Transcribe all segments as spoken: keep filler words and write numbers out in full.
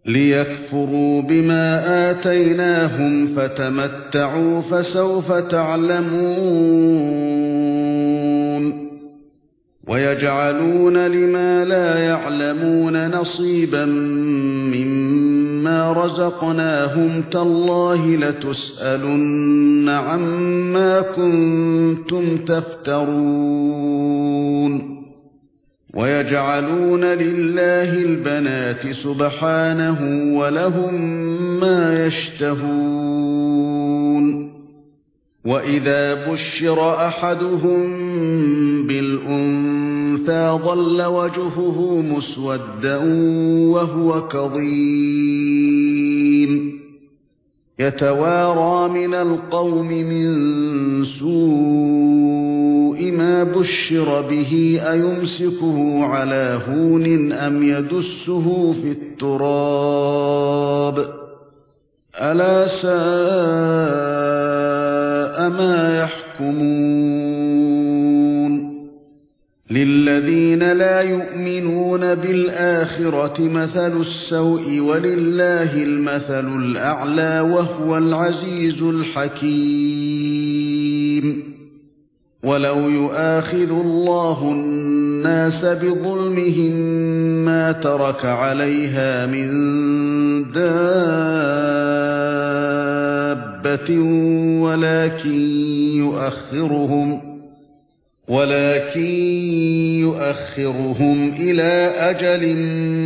ليكفروا بما آتيناهم فتمتعوا فسوف تعلمون ويجعلون لما لا يعلمون نصيبا مما رزقناهم تالله لتسألن عما كنتم تفترون ويجعلون لله البنات سبحانه ولهم ما يشتهون وإذا بشر أحدهم بالأنثى ظل وجهه مسودا وهو كظيم يتوارى من القوم من سوء ما بشر به أيمسكه على هون أم يدسه في التراب ألا ساء ما يحكمون للذين لا يؤمنون بالآخرة مثل السوء ولله المثل الأعلى وهو العزيز الحكيم ولو يؤاخذ الله الناس بظلمهم ما ترك عليها من دابة ولكن يؤخرهم ولكن يؤخرهم إلى أجل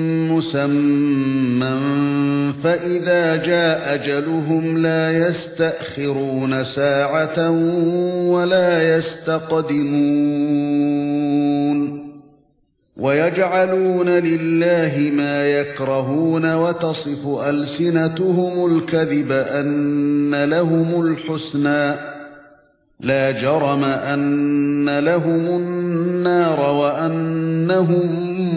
مسمى فإذا جاء أجلهم لا يستأخرون ساعة ولا يستقدمون ويجعلون لله ما يكرهون وتصف ألسنتهم الكذب أن لهم الحسنى لا جرم أن لهم النار وأنهم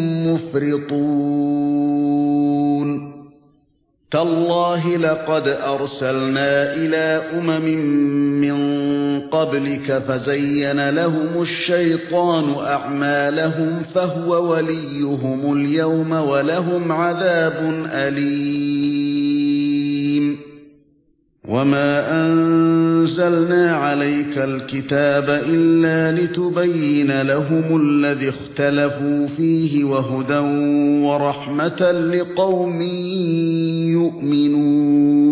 مفرطون تالله لقد أرسلنا إلى أمم من قبلك فزين لهم الشيطان أعمالهم فهو وليهم اليوم ولهم عذاب أليم وما أنزلنا عليك الكتاب إلا لتبين لهم الذي اختلفوا فيه وهدى ورحمة لقوم يؤمنون